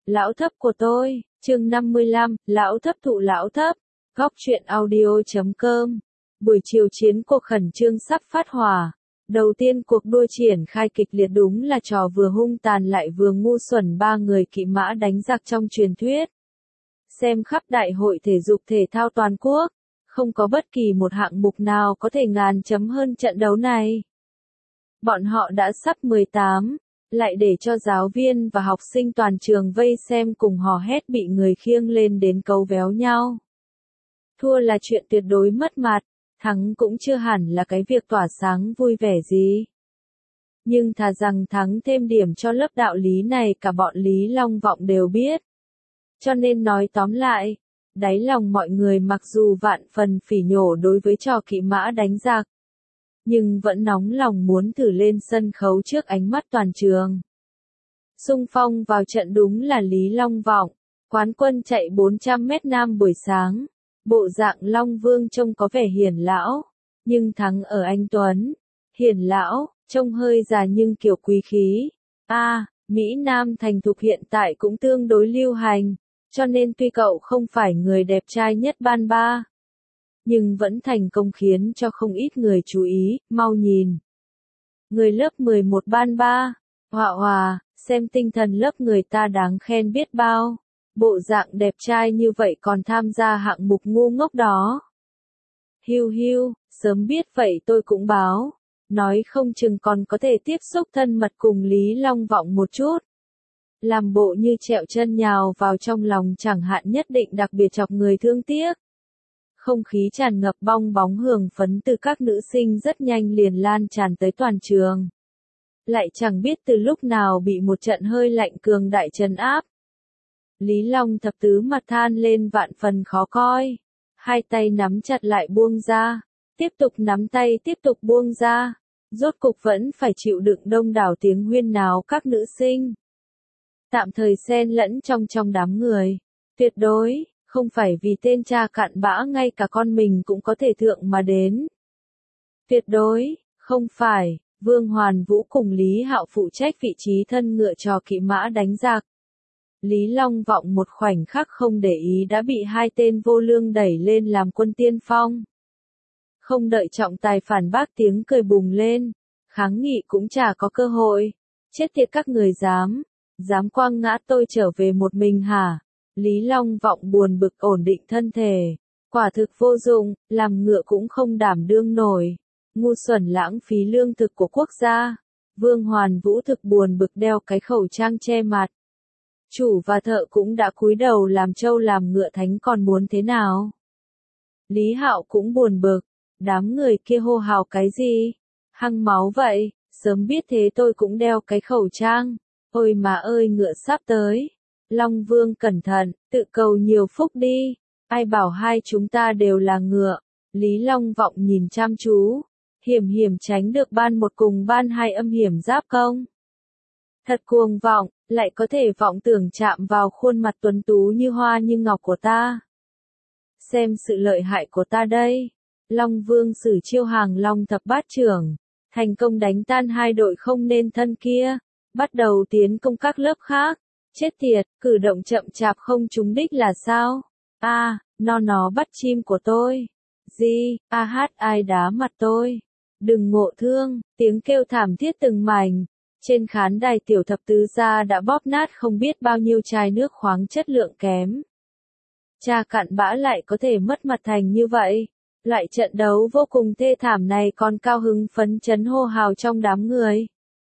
Lão thấp của tôi, chương 55, lão thấp thụ lão thấp, góc truyện audio.com. Buổi chiều chiến cuộc khẩn trương sắp phát hỏa. Đầu tiên cuộc đua triển khai kịch liệt, đúng là trò vừa hung tàn lại vừa ngu xuẩn, ba người kỵ mã đánh giặc trong truyền thuyết. Xem khắp đại hội thể dục thể thao toàn quốc, không có bất kỳ một hạng mục nào có thể ngàn chấm hơn trận đấu này. Bọn họ đã sắp 18, lại để cho giáo viên và học sinh toàn trường vây xem cùng hò hét, bị người khiêng lên đến cấu véo nhau. Thua là chuyện tuyệt đối mất mặt, thắng cũng chưa hẳn là cái việc tỏa sáng vui vẻ gì. Nhưng thà rằng thắng thêm điểm cho lớp đạo lý này, cả bọn Lý Long Vọng đều biết. Cho nên nói tóm lại, đáy lòng mọi người mặc dù vạn phần phỉ nhổ đối với trò kỵ mã đánh giặc, nhưng vẫn nóng lòng muốn thử lên sân khấu trước ánh mắt toàn trường. Xung phong vào trận đúng là Lý Long Vọng, quán quân chạy 400m nam buổi sáng. Bộ dạng Long Vương trông có vẻ hiền lão, nhưng thắng ở anh Tuấn. Hiền lão, trông hơi già nhưng kiểu quý khí. Mỹ Nam thành thục hiện tại cũng tương đối lưu hành, cho nên tuy cậu không phải người đẹp trai nhất ban ba, nhưng vẫn thành công khiến cho không ít người chú ý. Mau nhìn, người lớp 11 ban ba, Hòa, xem tinh thần lớp người ta đáng khen biết bao. Bộ dạng đẹp trai như vậy còn tham gia hạng mục ngu ngốc đó. Hiu, sớm biết vậy tôi cũng báo, nói không chừng còn có thể tiếp xúc thân mật cùng Lý Long Vọng một chút. Làm bộ như trẹo chân nhào vào trong lòng chẳng hạn, nhất định đặc biệt chọc người thương tiếc. Không khí tràn ngập bong bóng hưởng phấn từ các nữ sinh rất nhanh liền lan tràn tới toàn trường. Lại chẳng biết từ lúc nào bị một trận hơi lạnh cường đại trấn áp. Lý Long thập tứ mặt than lên vạn phần khó coi. Hai tay nắm chặt lại buông ra. Tiếp tục nắm tay tiếp tục buông ra. Rốt cục vẫn phải chịu đựng đông đảo tiếng huyên náo các nữ sinh. Tạm thời xen lẫn trong đám người. Tuyệt đối, không phải vì tên cha cặn bã ngay cả con mình cũng có thể thượng mà đến. Tuyệt đối, không phải. Vương Hoàn Vũ cùng Lý Hạo phụ trách vị trí thân ngựa trò kỵ mã đánh giặc. Lý Long Vọng một khoảnh khắc không để ý đã bị hai tên vô lương đẩy lên làm quân tiên phong. Không đợi trọng tài phản bác, tiếng cười bùng lên, kháng nghị cũng chả có cơ hội. Chết tiệt các người dám quăng ngã tôi trở về một mình hả? Lý Long Vọng buồn bực ổn định thân thể. Quả thực vô dụng, làm ngựa cũng không đảm đương nổi. Ngu xuẩn lãng phí lương thực của quốc gia. Vương Hoàn Vũ thực buồn bực đeo cái khẩu trang che mặt. Chủ và thợ cũng đã cúi đầu làm trâu làm ngựa thánh, còn muốn thế nào? Lý Hạo cũng buồn bực, đám người kia hô hào cái gì? Hăng máu vậy, sớm biết thế tôi cũng đeo cái khẩu trang. Ôi mà ơi, ngựa sắp tới. Long Vương cẩn thận, tự cầu nhiều phúc đi. Ai bảo hai chúng ta đều là ngựa? Lý Long Vọng nhìn chăm chú. Hiểm tránh được ban một cùng ban hai âm hiểm giáp công. Thật cuồng vọng, lại có thể vọng tưởng chạm vào khuôn mặt tuấn tú như hoa như ngọc của ta. Xem sự lợi hại của ta đây. Long Vương sử chiêu hàng long thập bát trưởng, thành công đánh tan hai đội không nên thân kia, bắt đầu tiến công các lớp khác. Chết tiệt, cử động chậm chạp không trúng đích là sao? Nó bắt chim của tôi. Ai đá mặt tôi. Đừng ngộ thương, tiếng kêu thảm thiết từng mảnh. Trên khán đài tiểu thập tứ gia đã bóp nát không biết bao nhiêu chai nước khoáng chất lượng kém. Cha cặn bã lại có thể mất mặt thành như vậy. Loại trận đấu vô cùng thê thảm này còn cao hứng phấn chấn hô hào trong đám người.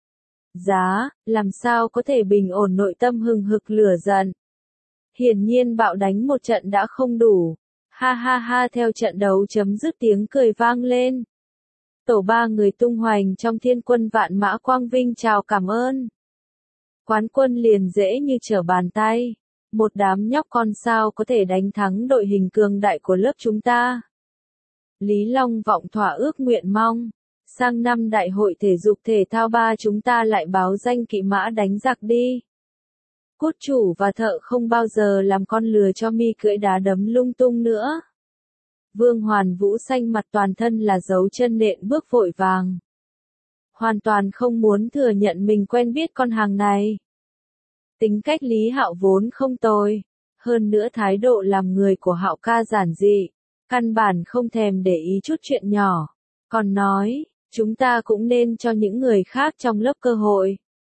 Làm sao có thể bình ổn nội tâm hừng hực lửa giận. Hiển nhiên bạo đánh một trận đã không đủ. Ha, theo trận đấu chấm dứt tiếng cười vang lên. Tổ ba người tung hoành trong thiên quân vạn mã quang vinh chào cảm ơn. Quán quân liền dễ như trở bàn tay. Một đám nhóc con sao có thể đánh thắng đội hình cường đại của lớp chúng ta. Lý Long Vọng thỏa ước nguyện mong. Sang năm đại hội thể dục thể thao ba chúng ta lại báo danh kỵ mã đánh giặc đi. Cốt chủ và thợ không bao giờ làm con lừa cho mi cưỡi đá đấm lung tung nữa. Vương Hoàn Vũ xanh mặt toàn thân là dấu chân nện bước vội vàng. Hoàn toàn không muốn thừa nhận mình quen biết con hàng này. Tính cách Lý Hạo vốn không tồi, hơn nữa thái độ làm người của Hạo ca giản dị, căn bản không thèm để ý chút chuyện nhỏ, còn nói, chúng ta cũng nên cho những người khác trong lớp cơ hội.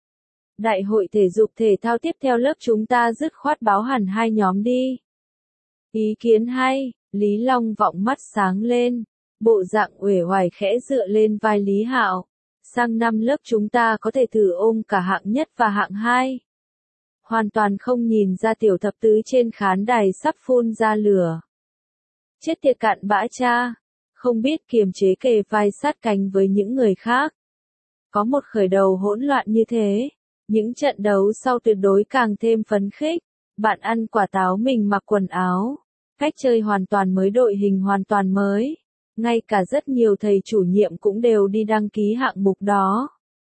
Đại hội thể dục thể thao tiếp theo lớp chúng ta dứt khoát báo hẳn 2 nhóm đi. Ý kiến hay, Lý Long Vọng mắt sáng lên, bộ dạng uể oải khẽ dựa lên vai Lý Hạo. Sang năm lớp chúng ta có thể thử ôm cả hạng nhất và hạng 2. Hoàn toàn không nhìn ra tiểu thập tứ trên khán đài sắp phun ra lửa. Chết tiệt cặn bã cha, không biết kiềm chế kề vai sát cánh với những người khác. Có một khởi đầu hỗn loạn như thế, những trận đấu sau tuyệt đối càng thêm phấn khích. Bạn ăn quả táo mình mặc quần áo, cách chơi hoàn toàn mới, đội hình hoàn toàn mới. Ngay cả rất nhiều thầy chủ nhiệm cũng đều đi đăng ký hạng mục đó.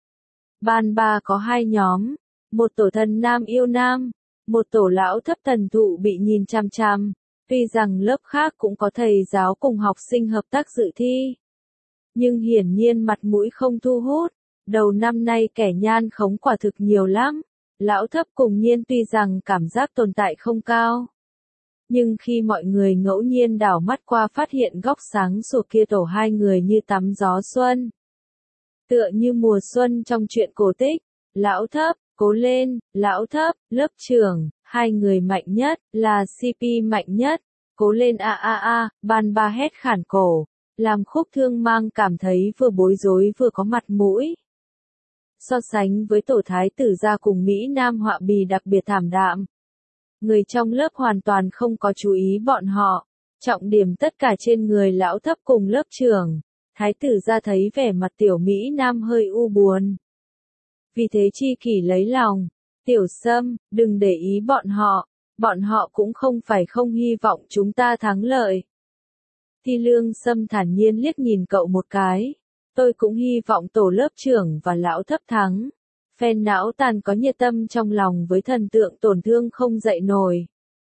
Ban 3 có 2 nhóm, một tổ thần nam yêu nam, một tổ lão thấp thần thụ bị nhìn chằm chằm. Tuy rằng lớp khác cũng có thầy giáo cùng học sinh hợp tác dự thi, nhưng hiển nhiên mặt mũi không thu hút. Đầu năm nay kẻ nhan khống quả thực nhiều lắm. Lão thấp cùng Nhiên tuy rằng cảm giác tồn tại không cao, nhưng khi mọi người ngẫu nhiên đảo mắt qua phát hiện góc sáng sủa kia tổ 2 người như tắm gió xuân. Tựa như mùa xuân trong truyện cổ tích. Lão thấp, cố lên, lão thấp, lớp trưởng, 2 người mạnh nhất, là CP mạnh nhất, cố lên a a a, ban 3 hét khản cổ, làm Khúc Thương Mang cảm thấy vừa bối rối vừa có mặt mũi. So sánh với tổ thái tử gia cùng Mỹ Nam họa bì đặc biệt thảm đạm. Người trong lớp hoàn toàn không có chú ý bọn họ, trọng điểm tất cả trên người lão thấp cùng lớp trưởng. Thái tử gia thấy vẻ mặt tiểu Mỹ Nam hơi u buồn. Vì thế chi kỷ lấy lòng, tiểu Sâm, đừng để ý bọn họ cũng không phải không hy vọng chúng ta thắng lợi. Ti Lương Sâm thản nhiên liếc nhìn cậu một cái. Tôi cũng hy vọng tổ lớp trưởng và lão thấp thắng. Phen não tàn có nhiệt tâm trong lòng với thần tượng tổn thương không dậy nổi.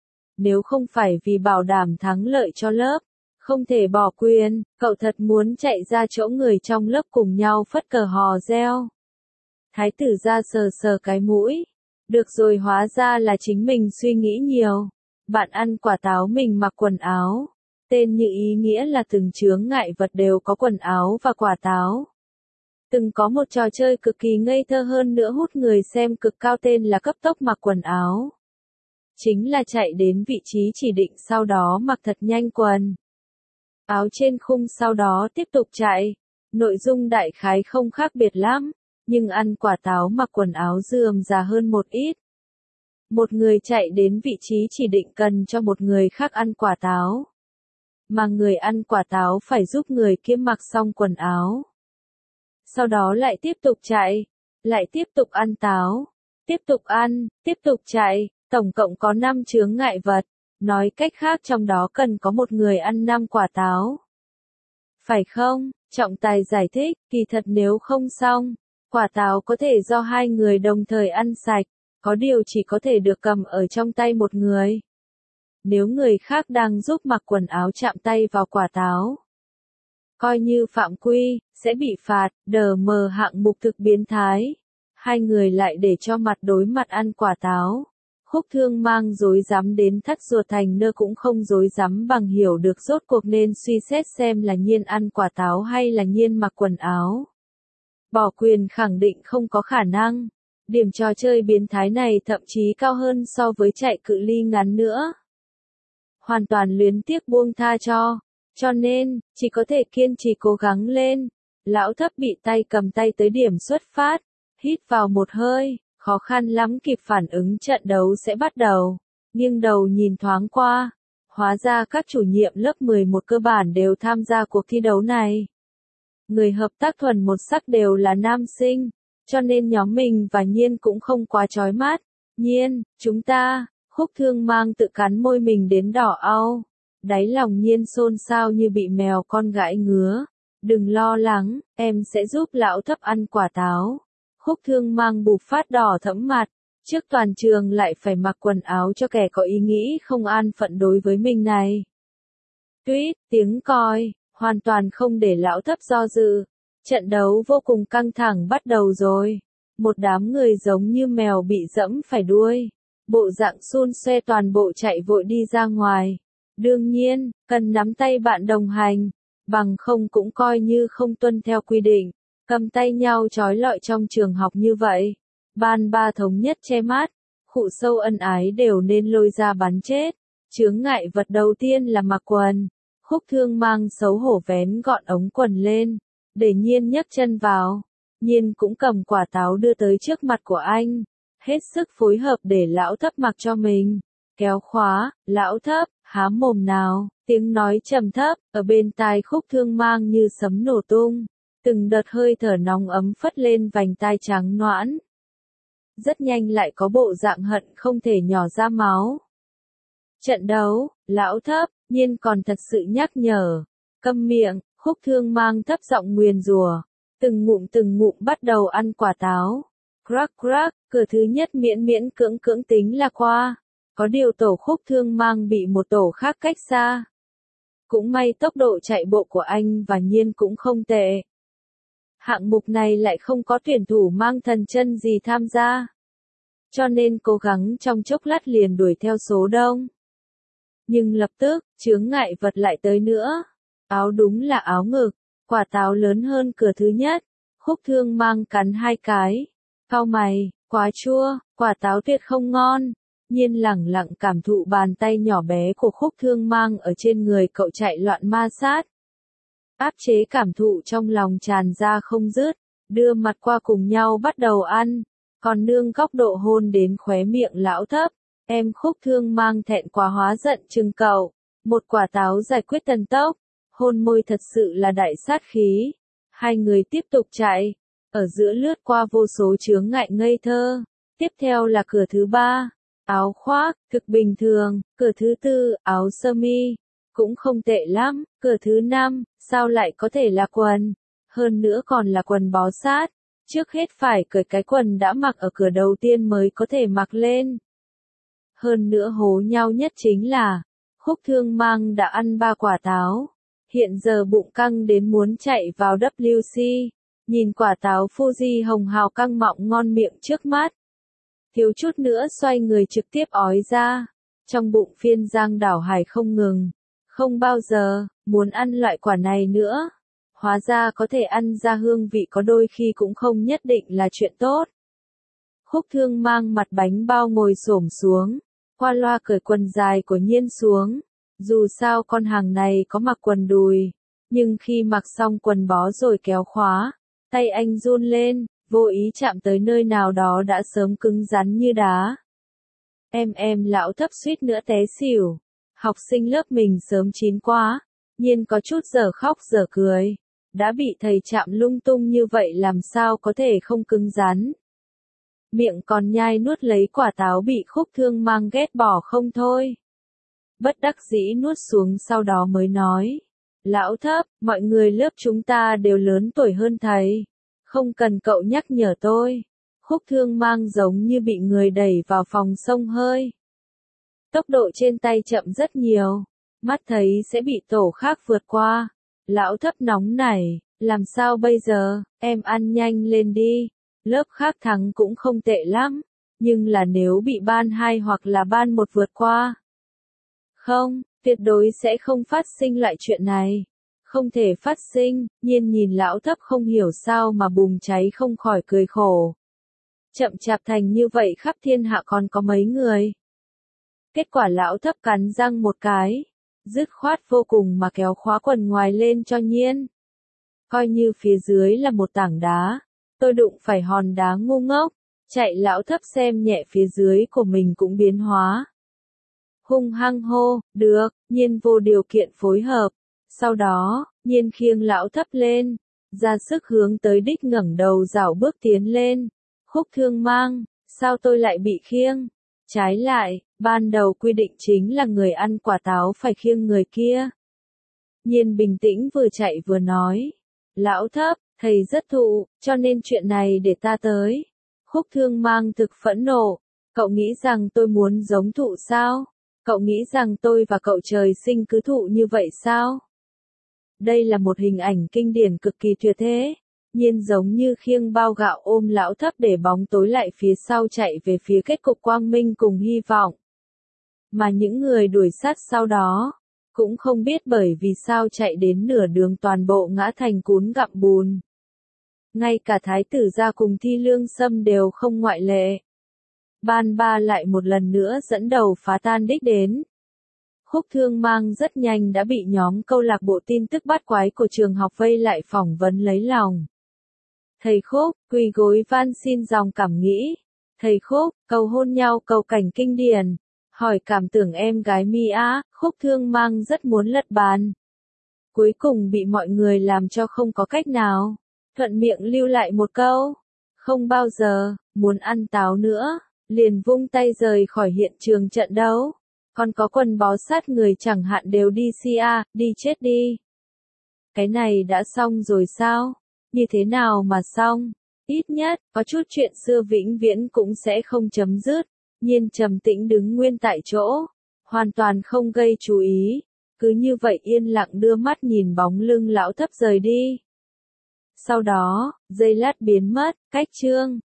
Nếu không phải vì bảo đảm thắng lợi cho lớp, không thể bỏ quyền, cậu thật muốn chạy ra chỗ người trong lớp cùng nhau phất cờ hò reo. Thái tử ra sờ sờ cái mũi. Được rồi, hóa ra là chính mình suy nghĩ nhiều. Bạn ăn quả táo mình mặc quần áo. Tên như ý nghĩa là từng chướng ngại vật đều có quần áo và quả táo. Từng có một trò chơi cực kỳ ngây thơ hơn nữa hút người xem cực cao tên là cấp tốc mặc quần áo. Chính là chạy đến vị trí chỉ định sau đó mặc thật nhanh quần áo trên khung sau đó tiếp tục chạy. Nội dung đại khái không khác biệt lắm, nhưng ăn quả táo mặc quần áo rườm rà hơn một ít. Một người chạy đến vị trí chỉ định cần cho một người khác ăn quả táo. Mà người ăn quả táo phải giúp người kia mặc xong quần áo. Sau đó lại tiếp tục chạy, lại tiếp tục ăn táo, tiếp tục ăn, tiếp tục chạy, tổng cộng có 5 chướng ngại vật. Nói cách khác trong đó cần có một người ăn 5 quả táo. Phải không? Trọng tài giải thích, kỳ thật nếu không xong, quả táo có thể do 2 người đồng thời ăn sạch, có điều chỉ có thể được cầm ở trong tay một người. Nếu người khác đang giúp mặc quần áo chạm tay vào quả táo, coi như phạm quy, sẽ bị phạt. Đờ mờ hạng mục thực biến thái. 2 người lại để cho mặt đối mặt ăn quả táo. Khúc Thương Mang rối rắm đến thắt ruột thành nơ cũng không rối rắm bằng hiểu được rốt cuộc nên suy xét xem là Nhiên ăn quả táo hay là Nhiên mặc quần áo. Bỏ quyền khẳng định không có khả năng. Điểm trò chơi biến thái này thậm chí cao hơn so với chạy cự ly ngắn nữa. Hoàn toàn luyến tiếc buông tha cho nên, chỉ có thể kiên trì cố gắng lên. Lão thấp bị tay cầm tay tới điểm xuất phát, hít vào một hơi, khó khăn lắm kịp phản ứng trận đấu sẽ bắt đầu. Nghiêng đầu nhìn thoáng qua, hóa ra các chủ nhiệm lớp 11 cơ bản đều tham gia cuộc thi đấu này. Người hợp tác thuần một sắc đều là nam sinh, cho nên nhóm mình và Nhiên cũng không quá chói mắt. Nhiên, chúng ta, Khúc Thương Mang tự cắn môi mình đến đỏ au. Đáy lòng Nhiên xôn xao như bị mèo con gãi ngứa. Đừng lo lắng, em sẽ giúp lão thấp ăn quả táo. Khúc Thương Mang bụp phát đỏ thẫm mặt. Trước toàn trường lại phải mặc quần áo cho kẻ có ý nghĩ không an phận đối với mình này. Tuyết, tiếng còi, hoàn toàn không để lão thấp do dự. Trận đấu vô cùng căng thẳng bắt đầu rồi. Một đám người giống như mèo bị dẫm phải đuôi. Bộ dạng xun xoe toàn bộ chạy vội đi ra ngoài. Đương nhiên, cần nắm tay bạn đồng hành. Bằng không cũng coi như không tuân theo quy định. Cầm tay nhau trói lọi trong trường học như vậy. Ban ba thống nhất che mắt. Khụ sâu ân ái đều nên lôi ra bắn chết. Chướng ngại vật đầu tiên là mặc quần. Khúc Thương mang xấu hổ vén gọn ống quần lên. Để Nhiên nhấc chân vào. Nhiên cũng cầm quả táo đưa tới trước mặt của anh. Hết sức phối hợp để lão thấp mặc cho mình. Kéo khóa, lão thấp, há mồm nào, tiếng nói trầm thấp, ở bên tai Khúc Thương mang như sấm nổ tung. Từng đợt hơi thở nóng ấm phất lên vành tai trắng nõn. Rất nhanh lại có bộ dạng hận không thể nhỏ ra máu. Trận đấu, lão thấp, Nhiên còn thật sự nhắc nhở. Câm miệng, Khúc Thương mang thấp giọng nguyền rủa. Từng ngụm bắt đầu ăn quả táo. Crack crack, cửa thứ nhất miễn miễn cưỡng tính là qua. Có điều tổ Khúc Thương mang bị một tổ khác cách xa. Cũng may tốc độ chạy bộ của anh và Nhiên cũng không tệ. Hạng mục này lại không có tuyển thủ mang thần chân gì tham gia. Cho nên cố gắng trong chốc lát liền đuổi theo số đông. Nhưng lập tức, chướng ngại vật lại tới nữa. Áo đúng là áo ngực. Quả táo lớn hơn cửa thứ nhất. Khúc Thương mang cắn 2 cái. Cau mày, quá chua, quả táo tuyệt không ngon. Nhiên lẳng lặng cảm thụ bàn tay nhỏ bé của Khúc Thương mang ở trên người cậu chạy loạn ma sát. Áp chế cảm thụ trong lòng tràn ra không dứt, đưa mặt qua cùng nhau bắt đầu ăn. Còn nương góc độ hôn đến khóe miệng lão thấp. Em Khúc Thương mang thẹn quá hóa giận chừng cậu. Một quả táo giải quyết thần tốc. Hôn môi thật sự là đại sát khí. Hai người tiếp tục chạy. Ở giữa lướt qua vô số chướng ngại ngây thơ. Tiếp theo là cửa thứ 3. Áo khoác, thực bình thường. Cửa thứ 4, áo sơ mi. Cũng không tệ lắm. Cửa thứ 5, sao lại có thể là quần. Hơn nữa còn là quần bó sát. Trước hết phải cởi cái quần đã mặc ở cửa đầu tiên mới có thể mặc lên. Hơn nữa hố nhau nhất chính là, Khúc Thương mang đã ăn 3 quả táo. Hiện giờ bụng căng đến muốn chạy vào WC. Nhìn quả táo Fuji hồng hào căng mọng ngon miệng trước mắt. Thiếu chút nữa xoay người trực tiếp ói ra. Trong bụng phiên giang đảo hải không ngừng. Không bao giờ, muốn ăn loại quả này nữa. Hóa ra có thể ăn ra hương vị có đôi khi cũng không nhất định là chuyện tốt. Khúc Thương mang mặt bánh bao ngồi xổm xuống. Qua loa cởi quần dài của Nhiên xuống. Dù sao con hàng này có mặc quần đùi. Nhưng khi mặc xong quần bó rồi kéo khóa. Tay anh run lên, vô ý chạm tới nơi nào đó đã sớm cứng rắn như đá. Em lão thấp suýt nữa té xỉu. Học sinh lớp mình sớm chín quá. Nhiên có chút giờ khóc giờ cười. Đã bị thầy chạm lung tung như vậy làm sao có thể không cứng rắn. Miệng còn nhai nuốt lấy quả táo bị Khúc Thương mang ghét bỏ không thôi. Bất đắc dĩ nuốt xuống sau đó mới nói. Lão thấp, mọi người lớp chúng ta đều lớn tuổi hơn thầy. Không cần cậu nhắc nhở tôi. Khúc Thương mang giống như bị người đẩy vào phòng xông hơi. Tốc độ trên tay chậm rất nhiều. Mắt thấy sẽ bị tổ khác vượt qua. Lão thấp nóng nảy, làm sao bây giờ, em ăn nhanh lên đi. Lớp khác thắng cũng không tệ lắm. Nhưng là nếu bị ban 2 hoặc là ban 1 vượt qua. Không, tuyệt đối sẽ không phát sinh lại chuyện này. Không thể phát sinh, Nhiên nhìn lão thấp không hiểu sao mà bùng cháy không khỏi cười khổ. Chậm chạp thành như vậy khắp thiên hạ còn có mấy người. Kết quả lão thấp cắn răng một cái. Dứt khoát vô cùng mà kéo khóa quần ngoài lên cho Nhiên. Coi như phía dưới là một tảng đá. Tôi đụng phải hòn đá ngu ngốc. Chạy lão thấp xem nhẹ phía dưới của mình cũng biến hóa. Hung hăng hô, được, Nhiên vô điều kiện phối hợp. Sau đó, Nhiên khiêng lão thấp lên. Ra sức hướng tới đích ngẩng đầu rảo bước tiến lên. Khúc Thương mang, sao tôi lại bị khiêng? Trái lại, ban đầu quy định chính là người ăn quả táo phải khiêng người kia. Nhiên bình tĩnh vừa chạy vừa nói. Lão thấp, thầy rất thụ, cho nên chuyện này để ta tới. Khúc Thương mang thực phẫn nộ. Cậu nghĩ rằng tôi muốn giống thụ sao? Cậu nghĩ rằng tôi và cậu trời sinh cứ thụ như vậy sao? Đây là một hình ảnh kinh điển cực kỳ tuyệt thế. Nhiên giống như khiêng bao gạo ôm lão thấp để bóng tối lại phía sau chạy về phía kết cục quang minh cùng hy vọng. Mà những người đuổi sát sau đó, cũng không biết bởi vì sao chạy đến nửa đường toàn bộ ngã thành cún gặm bùn. Ngay cả thái tử gia cùng Thi Lương Sâm đều không ngoại lệ. Ban Ba lại một lần nữa dẫn đầu phá tan đích đến. Khúc Thương Mang rất nhanh đã bị nhóm câu lạc bộ tin tức bắt quái của trường học vây lại phỏng vấn lấy lòng. Thầy Khúc, quỳ gối van xin dòng cảm nghĩ. Thầy Khúc, cầu hôn nhau cầu cảnh kinh điển. Hỏi cảm tưởng em gái Mia, Khúc Thương Mang rất muốn lật bàn. Cuối cùng bị mọi người làm cho không có cách nào. Thuận miệng lưu lại một câu. Không bao giờ, muốn ăn táo nữa. Liền vung tay rời khỏi hiện trường trận đấu. Còn có quần bó sát người chẳng hạn đều đi đi chết đi. Cái này đã xong rồi sao? Như thế nào mà xong? Ít nhất, có chút chuyện xưa vĩnh viễn cũng sẽ không chấm dứt. Nhiên trầm tĩnh đứng nguyên tại chỗ. Hoàn toàn không gây chú ý. Cứ như vậy yên lặng đưa mắt nhìn bóng lưng lão thấp rời đi. Sau đó, giây lát biến mất, cách chương.